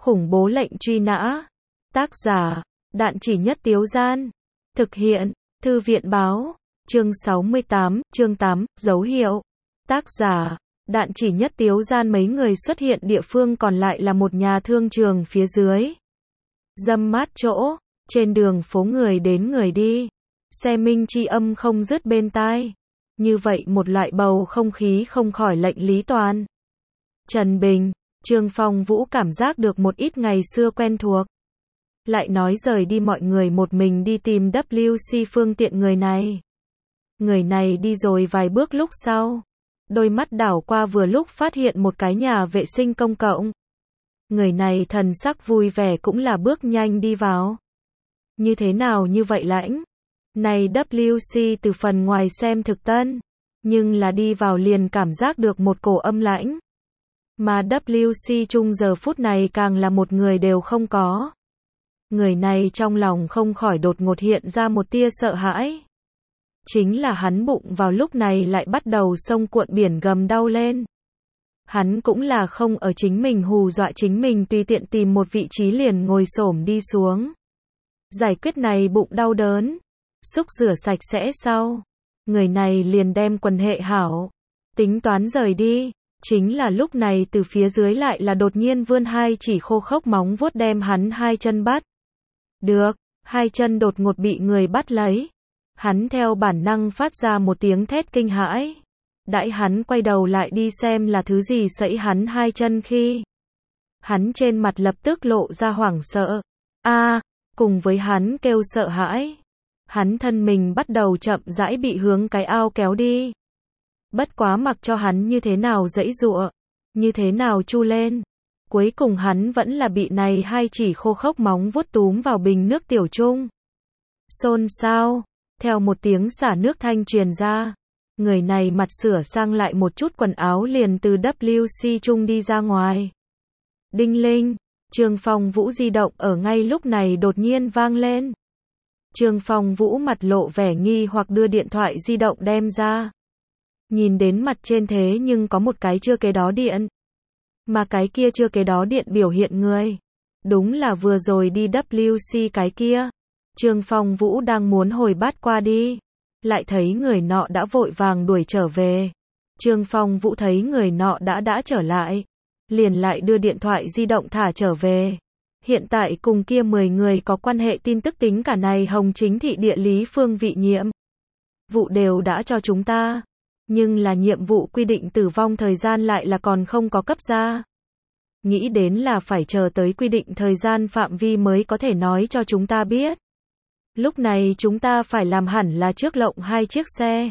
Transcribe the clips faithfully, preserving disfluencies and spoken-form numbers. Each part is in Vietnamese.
Khủng bố lệnh truy nã. Tác giả, Đạn Chỉ Nhất Tiếu Gian. Thực hiện, Thư viện Báo. Chương sáu mươi tám, chương tám, dấu hiệu. Tác giả, Đạn Chỉ Nhất Tiếu Gian. Mấy người xuất hiện địa phương còn lại là một nhà thương trường phía dưới. Râm mát chỗ, trên đường phố người đến người đi. Xe minh chi âm không dứt bên tai. Như vậy một loại bầu không khí không khỏi lệnh Lý Toàn. Trần Bình, Trương Phong Vũ cảm giác được một ít ngày xưa quen thuộc. Lại nói rời đi mọi người một mình đi tìm vê kép phương tiện người này. Người này đi rồi vài bước lúc sau. Đôi mắt đảo qua vừa lúc phát hiện một cái nhà vệ sinh công cộng. Người này thần sắc vui vẻ cũng là bước nhanh đi vào. Như thế nào như vậy lãnh? Này vê kép từ phần ngoài xem thực tân. Nhưng là đi vào liền cảm giác được một cổ âm lãnh. Mà vê kép chung giờ phút này càng là một người đều không có. Người này trong lòng không khỏi đột ngột hiện ra một tia sợ hãi. Chính là hắn bụng vào lúc này lại bắt đầu sông cuộn biển gầm đau lên. Hắn cũng là không ở chính mình hù dọa chính mình, tùy tiện tìm một vị trí liền ngồi xổm đi xuống. Giải quyết này bụng đau đớn. Xúc rửa sạch sẽ sau. Người này liền đem quần hệ hảo. Tính toán rời đi. Chính là lúc này từ phía dưới lại là đột nhiên vươn hai chỉ khô khốc móng vuốt đem hắn hai chân bắt. Được, hai chân đột ngột bị người bắt lấy. Hắn theo bản năng phát ra một tiếng thét kinh hãi. Đãi hắn quay đầu lại đi xem là thứ gì sẫy hắn hai chân khi. Hắn trên mặt lập tức lộ ra hoảng sợ. A, cùng với hắn kêu sợ hãi. Hắn thân mình bắt đầu chậm rãi bị hướng cái ao kéo đi. Bất quá mặc cho hắn như thế nào giãy giụa, như thế nào chu lên. Cuối cùng hắn vẫn là bị này hai chỉ khô khốc móng vuốt túm vào bình nước tiểu chung. Xôn xao, theo một tiếng xả nước thanh truyền ra. Người này mặt sửa sang lại một chút quần áo liền từ vê kép chung đi ra ngoài. Đinh linh, Trương Phong Vũ di động ở ngay lúc này đột nhiên vang lên. Trương Phong Vũ mặt lộ vẻ nghi hoặc đưa điện thoại di động đem ra. Nhìn đến mặt trên thế nhưng có một cái chưa kế đó điện. Mà cái kia chưa kế đó điện biểu hiện người. Đúng là vừa rồi đi vê kép cái kia. Trương Phong Vũ đang muốn hồi bát qua đi. Lại thấy người nọ đã vội vàng đuổi trở về. Trương Phong Vũ thấy người nọ đã đã trở lại. Liền lại đưa điện thoại di động thả trở về. Hiện tại cùng kia mười người có quan hệ tin tức tính cả này Hồng Chính Thị địa lý phương vị nhiệm vụ đều đã cho chúng ta. Nhưng là nhiệm vụ quy định tử vong thời gian lại là còn không có cấp ra. Nghĩ đến là phải chờ tới quy định thời gian phạm vi mới có thể nói cho chúng ta biết. Lúc này chúng ta phải làm hẳn là trước lộng hai chiếc xe.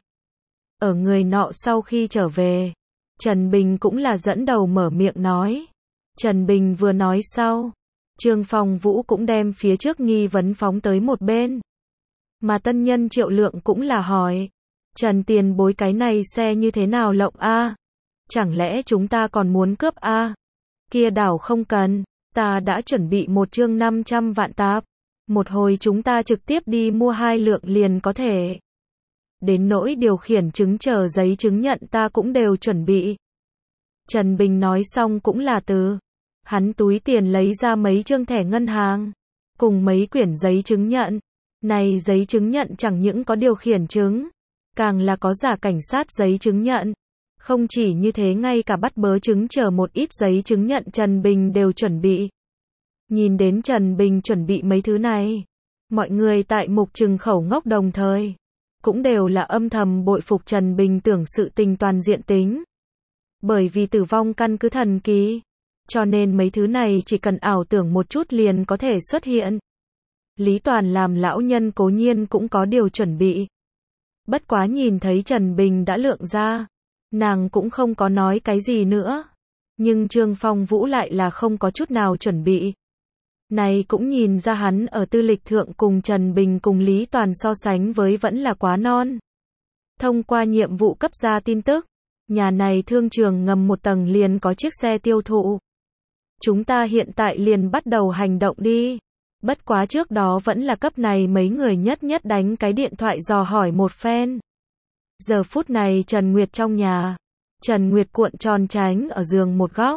Ở người nọ sau khi trở về, Trần Bình cũng là dẫn đầu mở miệng nói. Trần Bình vừa nói sau, Trương Phong Vũ cũng đem phía trước nghi vấn phóng tới một bên. Mà tân nhân Triệu Lượng cũng là hỏi. Trần tiền bối, cái này xe như thế nào lộng a? Chẳng lẽ chúng ta còn muốn cướp a? Kia đảo không cần, ta đã chuẩn bị một chương năm trăm vạn tạp. Một hồi chúng ta trực tiếp đi mua hai lượng liền có thể. Đến nỗi điều khiển chứng chờ giấy chứng nhận ta cũng đều chuẩn bị. Trần Bình nói xong cũng là từ hắn túi tiền lấy ra mấy chương thẻ ngân hàng. Cùng mấy quyển giấy chứng nhận. Này giấy chứng nhận chẳng những có điều khiển chứng. Càng là có giả cảnh sát giấy chứng nhận. Không chỉ như thế, ngay cả bắt bớ chứng chờ một ít giấy chứng nhận Trần Bình đều chuẩn bị. Nhìn đến Trần Bình chuẩn bị mấy thứ này, mọi người tại mục trừng khẩu ngốc đồng thời. Cũng đều là âm thầm bội phục Trần Bình tưởng sự tình toàn diện tính. Bởi vì tử vong căn cứ thần kỳ. Cho nên mấy thứ này chỉ cần ảo tưởng một chút liền có thể xuất hiện. Lý Toàn làm lão nhân cố nhiên cũng có điều chuẩn bị. Bất quá nhìn thấy Trần Bình đã lượng ra, nàng cũng không có nói cái gì nữa. Nhưng Trương Phong Vũ lại là không có chút nào chuẩn bị. Này cũng nhìn ra hắn ở tư lịch thượng cùng Trần Bình cùng Lý Toàn so sánh với vẫn là quá non. Thông qua nhiệm vụ cấp ra tin tức, nhà này thương trường ngầm một tầng liền có chiếc xe tiêu thụ. Chúng ta hiện tại liền bắt đầu hành động đi. Bất quá trước đó vẫn là cấp này mấy người nhất nhất đánh cái điện thoại dò hỏi một phen. Giờ phút này Trần Nguyệt trong nhà. Trần Nguyệt cuộn tròn tránh ở giường một góc.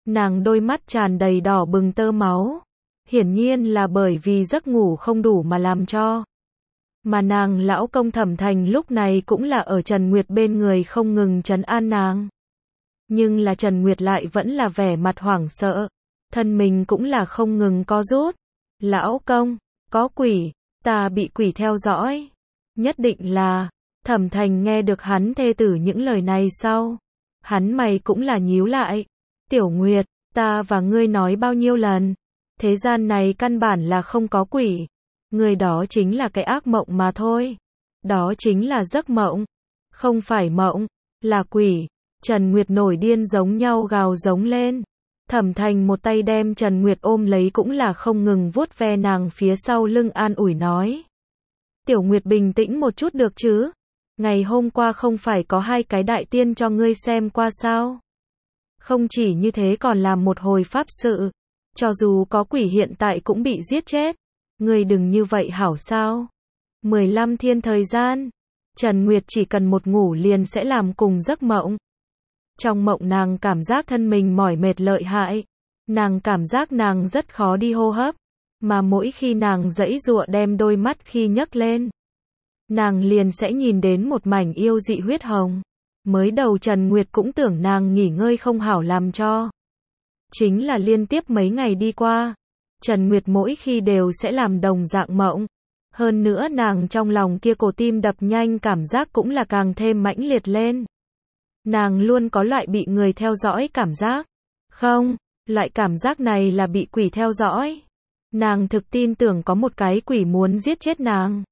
Nàng đôi mắt tràn đầy đỏ bừng tơ máu. Hiển nhiên là bởi vì giấc ngủ không đủ mà làm cho. Mà nàng lão công Thẩm Thành lúc này cũng là ở Trần Nguyệt bên người không ngừng trấn an nàng. Nhưng là Trần Nguyệt lại vẫn là vẻ mặt hoảng sợ. Thân mình cũng là không ngừng co rút. Lão công, có quỷ, ta bị quỷ theo dõi. Nhất định là, Thẩm Thành nghe được hắn thê tử những lời này sau. Hắn mày cũng là nhíu lại. Tiểu Nguyệt, ta và ngươi nói bao nhiêu lần. Thế gian này căn bản là không có quỷ. Người đó chính là cái ác mộng mà thôi. Đó chính là giấc mộng. Không phải mộng, là quỷ. Trần Nguyệt nổi điên giống nhau gào giống lên. Thẩm Thành một tay đem Trần Nguyệt ôm lấy cũng là không ngừng vuốt ve nàng phía sau lưng an ủi nói. Tiểu Nguyệt bình tĩnh một chút được chứ. Ngày hôm qua không phải có hai cái đại tiên cho ngươi xem qua sao. Không chỉ như thế còn làm một hồi pháp sự. Cho dù có quỷ hiện tại cũng bị giết chết. Ngươi đừng như vậy hảo sao. mười lăm thiên thời gian. Trần Nguyệt chỉ cần một ngủ liền sẽ làm cùng giấc mộng. Trong mộng nàng cảm giác thân mình mỏi mệt lợi hại. Nàng cảm giác nàng rất khó đi hô hấp. Mà mỗi khi nàng giãy giụa đem đôi mắt khi nhấc lên. Nàng liền sẽ nhìn đến một mảnh yêu dị huyết hồng. Mới đầu Trần Nguyệt cũng tưởng nàng nghỉ ngơi không hảo làm cho. Chính là liên tiếp mấy ngày đi qua. Trần Nguyệt mỗi khi đều sẽ làm đồng dạng mộng. Hơn nữa nàng trong lòng kia cổ tim đập nhanh cảm giác cũng là càng thêm mãnh liệt lên. Nàng luôn có loại bị người theo dõi cảm giác. Không, loại cảm giác này là bị quỷ theo dõi. Nàng thực tin tưởng có một cái quỷ muốn giết chết nàng.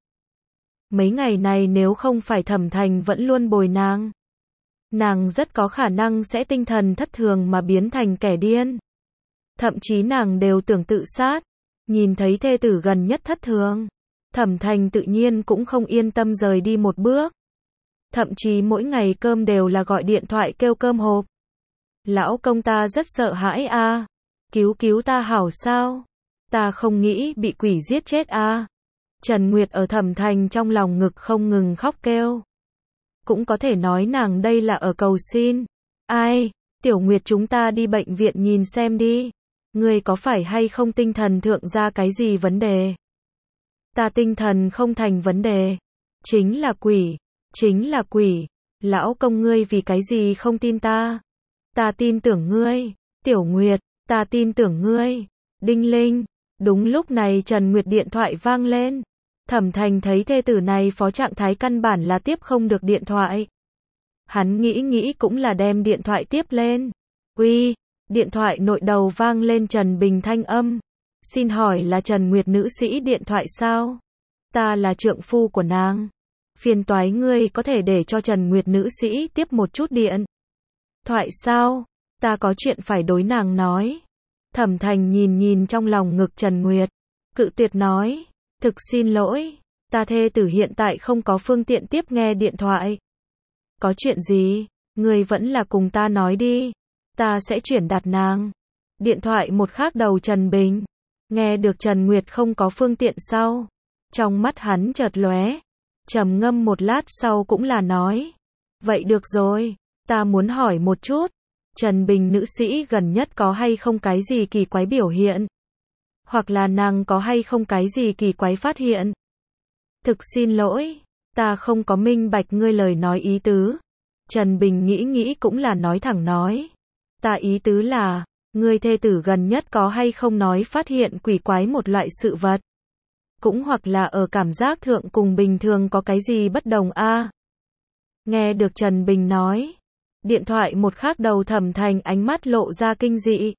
Mấy ngày này nếu không phải Thẩm Thành vẫn luôn bồi nàng. Nàng rất có khả năng sẽ tinh thần thất thường mà biến thành kẻ điên. Thậm chí nàng đều tưởng tự sát. Nhìn thấy thê tử gần nhất thất thường. Thẩm Thành tự nhiên cũng không yên tâm rời đi một bước. Thậm chí mỗi ngày cơm đều là gọi điện thoại kêu cơm hộp. Lão công ta rất sợ hãi a, à. Cứu cứu ta hảo sao? Ta không nghĩ bị quỷ giết chết a. À. Trần Nguyệt ở Thẩm Thành trong lòng ngực không ngừng khóc kêu. Cũng có thể nói nàng đây là ở cầu xin. Ai, Tiểu Nguyệt chúng ta đi bệnh viện nhìn xem đi. Ngươi có phải hay không tinh thần thượng ra cái gì vấn đề? Ta tinh thần không thành vấn đề. Chính là quỷ. Chính là quỷ. Lão công ngươi vì cái gì không tin ta? Ta tin tưởng ngươi. Tiểu Nguyệt, ta tin tưởng ngươi. Đinh linh. Đúng lúc này Trần Nguyệt điện thoại vang lên. Thẩm Thành thấy thê tử này phó trạng thái căn bản là tiếp không được điện thoại. Hắn nghĩ nghĩ cũng là đem điện thoại tiếp lên. Uy, điện thoại nội đầu vang lên Trần Bình thanh âm. Xin hỏi là Trần Nguyệt nữ sĩ điện thoại sao? Ta là trượng phu của nàng. Phiền toái ngươi có thể để cho Trần Nguyệt nữ sĩ tiếp một chút điện thoại sao? Ta có chuyện phải đối nàng nói. Thẩm Thành nhìn nhìn trong lòng ngực Trần Nguyệt. Cự tuyệt nói. Thực xin lỗi. Ta thê tử hiện tại không có phương tiện tiếp nghe điện thoại. Có chuyện gì? Ngươi vẫn là cùng ta nói đi. Ta sẽ chuyển đạt nàng. Điện thoại một khác đầu Trần Bình. Nghe được Trần Nguyệt không có phương tiện sau. Trong mắt hắn chợt lóe. Trầm ngâm một lát sau cũng là nói. Vậy được rồi. Ta muốn hỏi một chút. Trần Bình nữ sĩ gần nhất có hay không cái gì kỳ quái biểu hiện? Hoặc là nàng có hay không cái gì kỳ quái phát hiện? Thực xin lỗi. Ta không có minh bạch ngươi lời nói ý tứ. Trần Bình nghĩ nghĩ cũng là nói thẳng nói. Ta ý tứ là, ngươi thê tử gần nhất có hay không nói phát hiện quỷ quái một loại sự vật. Cũng hoặc là ở cảm giác thượng cùng bình thường có cái gì bất đồng a? À? Nghe được Trần Bình nói. Điện thoại một khác đầu Thẩm Thành ánh mắt lộ ra kinh dị.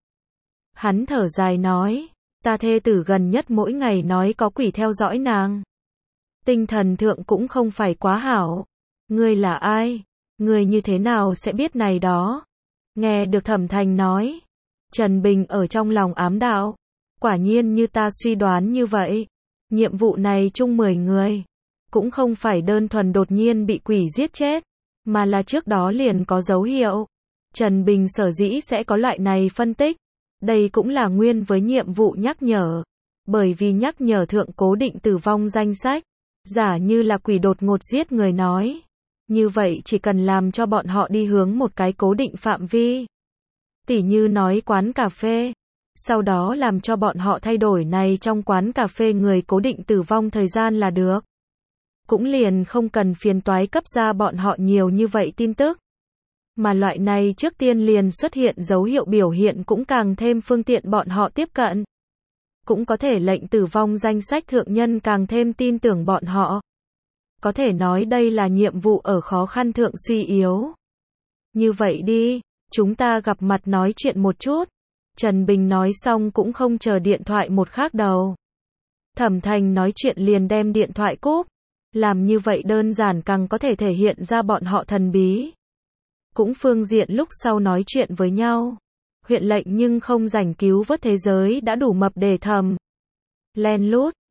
Hắn thở dài nói. Ta thê tử gần nhất mỗi ngày nói có quỷ theo dõi nàng. Tinh thần thượng cũng không phải quá hảo. Ngươi là ai? Ngươi như thế nào sẽ biết này đó? Nghe được Thẩm Thành nói. Trần Bình ở trong lòng ám đạo. Quả nhiên như ta suy đoán như vậy. Nhiệm vụ này chung mười người. Cũng không phải đơn thuần đột nhiên bị quỷ giết chết. Mà là trước đó liền có dấu hiệu. Trần Bình sở dĩ sẽ có loại này phân tích. Đây cũng là nguyên với nhiệm vụ nhắc nhở. Bởi vì nhắc nhở thượng cố định tử vong danh sách. Giả như là quỷ đột ngột giết người nói. Như vậy chỉ cần làm cho bọn họ đi hướng một cái cố định phạm vi. Tỉ như nói quán cà phê. Sau đó làm cho bọn họ thay đổi này trong quán cà phê người cố định tử vong thời gian là được. Cũng liền không cần phiền toái cấp ra bọn họ nhiều như vậy tin tức. Mà loại này trước tiên liền xuất hiện dấu hiệu biểu hiện cũng càng thêm phương tiện bọn họ tiếp cận. Cũng có thể lệnh tử vong danh sách thượng nhân càng thêm tin tưởng bọn họ. Có thể nói đây là nhiệm vụ ở khó khăn thượng suy yếu. Như vậy đi, chúng ta gặp mặt nói chuyện một chút. Trần Bình nói xong cũng không chờ điện thoại một khác đầu. Thẩm Thành nói chuyện liền đem điện thoại cúp. Làm như vậy đơn giản càng có thể thể hiện ra bọn họ thần bí. Cũng phương diện lúc sau nói chuyện với nhau. Huyện lệnh nhưng không rảnh cứu vớt thế giới đã đủ mập để thầm. Len lút,